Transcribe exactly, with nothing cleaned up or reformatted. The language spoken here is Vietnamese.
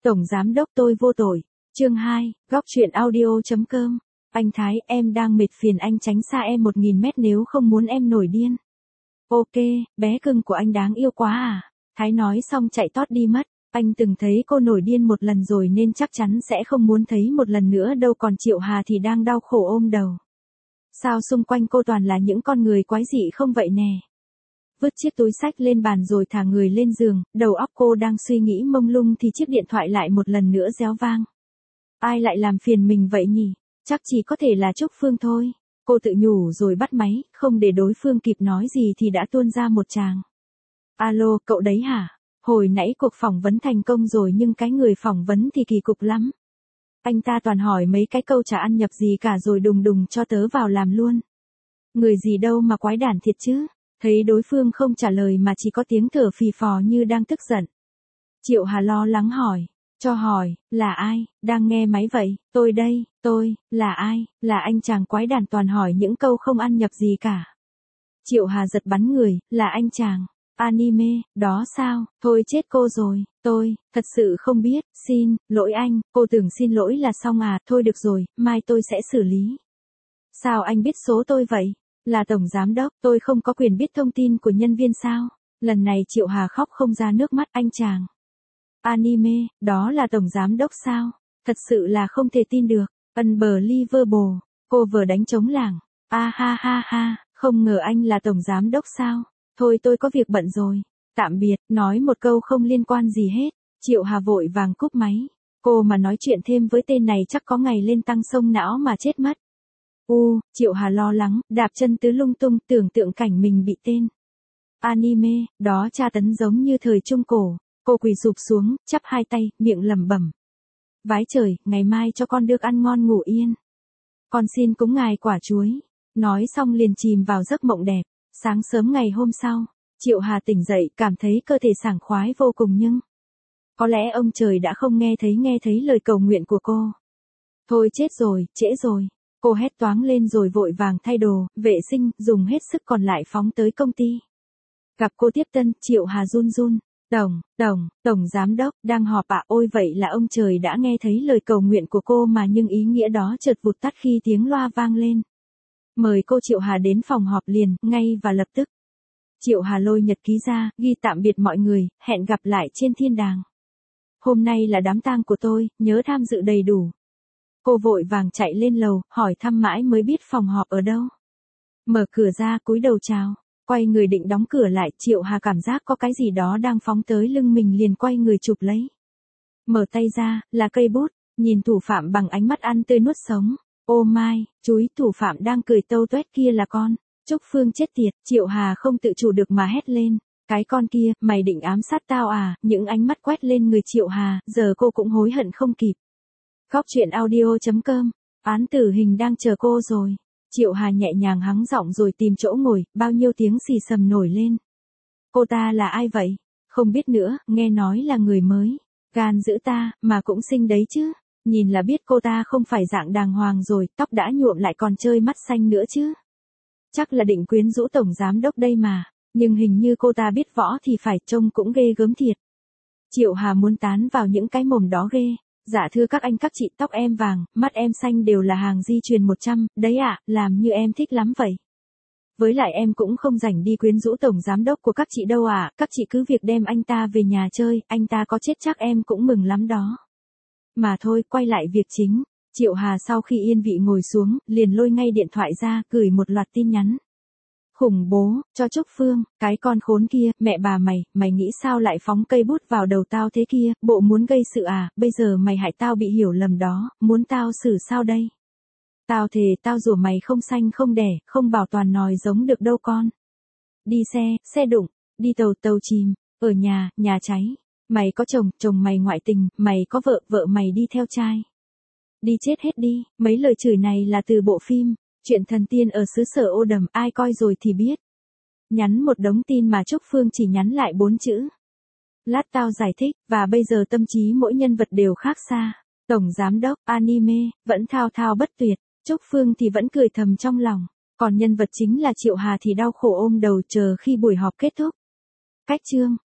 Tổng giám đốc tôi vô tội. Chương hai, góc truyện audio.com. Anh Thái, em đang mệt phiền anh tránh xa em một nghìn mét nếu không muốn em nổi điên. Ok, bé cưng của anh đáng yêu quá à. Thái nói xong chạy tót đi mất. Anh từng thấy cô nổi điên một lần rồi nên chắc chắn sẽ không muốn thấy một lần nữa đâu, còn Triệu Hà thì đang đau khổ ôm đầu. Sao xung quanh cô toàn là những con người quái dị không vậy nè? Vứt chiếc túi xách lên bàn rồi thả người lên giường, đầu óc cô đang suy nghĩ mông lung thì chiếc điện thoại lại một lần nữa réo vang. Ai lại làm phiền mình vậy nhỉ? Chắc chỉ có thể là Trúc Phương thôi. Cô tự nhủ rồi bắt máy, không để đối phương kịp nói gì thì đã tuôn ra một tràng. Alo, cậu đấy hả? Hồi nãy cuộc phỏng vấn thành công rồi nhưng cái người phỏng vấn thì kỳ cục lắm. Anh ta toàn hỏi mấy cái câu chả ăn nhập gì cả rồi đùng đùng cho tớ vào làm luôn. Người gì đâu mà quái đản thiệt chứ. Thấy đối phương không trả lời mà chỉ có tiếng thở phì phò như đang tức giận. Triệu Hà lo lắng hỏi. Cho hỏi, là ai, đang nghe máy vậy? Tôi đây, tôi, là ai, là anh chàng quái đản toàn hỏi những câu không ăn nhập gì cả. Triệu Hà giật bắn người, là anh chàng. Anime, đó sao, thôi chết cô rồi, tôi, thật sự không biết, xin, lỗi anh, cô tưởng xin lỗi là xong à, thôi được rồi, mai tôi sẽ xử lý. Sao anh biết số tôi vậy? Là tổng giám đốc, tôi không có quyền biết thông tin của nhân viên sao? Lần này Triệu Hà khóc không ra nước mắt. Anh chàng. Anime, đó là tổng giám đốc sao? Thật sự là không thể tin được. Unbelievable, cô vừa đánh trống lảng. A ha ha ha, không ngờ anh là tổng giám đốc sao? Thôi tôi có việc bận rồi. Tạm biệt, nói một câu không liên quan gì hết. Triệu Hà vội vàng cúp máy. Cô mà nói chuyện thêm với tên này chắc có ngày lên tăng sông não mà chết mất. U, Triệu Hà lo lắng, đạp chân tứ lung tung, tưởng tượng cảnh mình bị tên Anime, đó tra tấn giống như thời Trung Cổ. Cô quỳ sụp xuống, chắp hai tay, miệng lẩm bẩm. Vái trời, ngày mai cho con được ăn ngon ngủ yên. Con xin cúng ngài quả chuối. Nói xong liền chìm vào giấc mộng đẹp. Sáng sớm ngày hôm sau, Triệu Hà tỉnh dậy, cảm thấy cơ thể sảng khoái vô cùng nhưng có lẽ ông trời đã không nghe thấy nghe thấy lời cầu nguyện của cô. Thôi chết rồi, trễ rồi. Cô hét toáng lên rồi vội vàng thay đồ, vệ sinh, dùng hết sức còn lại phóng tới công ty. Gặp cô tiếp tân, Triệu Hà run run. Tổng, tổng, tổng giám đốc, đang họp ạ. À? Ôi vậy là ông trời đã nghe thấy lời cầu nguyện của cô mà, nhưng ý nghĩa đó chợt vụt tắt khi tiếng loa vang lên. Mời cô Triệu Hà đến phòng họp liền, ngay và lập tức. Triệu Hà lôi nhật ký ra, ghi tạm biệt mọi người, hẹn gặp lại trên thiên đàng. Hôm nay là đám tang của tôi, nhớ tham dự đầy đủ. Cô vội vàng chạy lên lầu, hỏi thăm mãi mới biết phòng họp ở đâu. Mở cửa ra, cúi đầu chào. Quay người định đóng cửa lại, Triệu Hà cảm giác có cái gì đó đang phóng tới lưng mình liền quay người chụp lấy. Mở tay ra, là cây bút, nhìn thủ phạm bằng ánh mắt ăn tươi nuốt sống. Ô mai, chúi, thủ phạm đang cười tâu tuét kia là con. Trúc Phương chết tiệt, Triệu Hà không tự chủ được mà hét lên. Cái con kia, mày định ám sát tao à? Những ánh mắt quét lên người Triệu Hà, giờ cô cũng hối hận không kịp. Góc truyện audio.com, án tử hình đang chờ cô rồi. Triệu Hà nhẹ nhàng hắng giọng rồi tìm chỗ ngồi, bao nhiêu tiếng xì xầm nổi lên. Cô ta là ai vậy? Không biết nữa, nghe nói là người mới. Gan dữ ta, mà cũng xinh đấy chứ. Nhìn là biết cô ta không phải dạng đàng hoàng rồi, tóc đã nhuộm lại còn chơi mắt xanh nữa chứ. Chắc là định quyến rũ tổng giám đốc đây mà. Nhưng hình như cô ta biết võ thì phải, trông cũng ghê gớm thiệt. Triệu Hà muốn tán vào những cái mồm đó ghê. Dạ thưa các anh các chị, tóc em vàng, mắt em xanh đều là hàng di truyền một trăm, đấy ạ, à, làm như em thích lắm vậy. Với lại em cũng không rảnh đi quyến rũ tổng giám đốc của các chị đâu ạ, à, các chị cứ việc đem anh ta về nhà chơi, anh ta có chết chắc em cũng mừng lắm đó. Mà thôi, quay lại việc chính. Triệu Hà sau khi yên vị ngồi xuống, liền lôi ngay điện thoại ra, gửi một loạt tin nhắn. Khủng bố, cho Trúc Phương, cái con khốn kia, mẹ bà mày, mày nghĩ sao lại phóng cây bút vào đầu tao thế kia, bộ muốn gây sự à, bây giờ mày hại tao bị hiểu lầm đó, muốn tao xử sao đây? Tao thề tao rủa mày không xanh không đẻ, không bảo toàn nòi giống được đâu con. Đi xe, xe đụng, đi tàu, tàu chìm, ở nhà, nhà cháy, mày có chồng, chồng mày ngoại tình, mày có vợ, vợ mày đi theo trai. Đi chết hết đi, mấy lời chửi này là từ bộ phim Chuyện thần tiên ở xứ sở ô đầm, ai coi rồi thì biết. Nhắn một đống tin mà Trúc Phương chỉ nhắn lại bốn chữ. Lát tao giải thích, và bây giờ tâm trí mỗi nhân vật đều khác xa. Tổng giám đốc, anime, vẫn thao thao bất tuyệt, Trúc Phương thì vẫn cười thầm trong lòng. Còn nhân vật chính là Triệu Hà thì đau khổ ôm đầu chờ khi buổi họp kết thúc. Cách chương.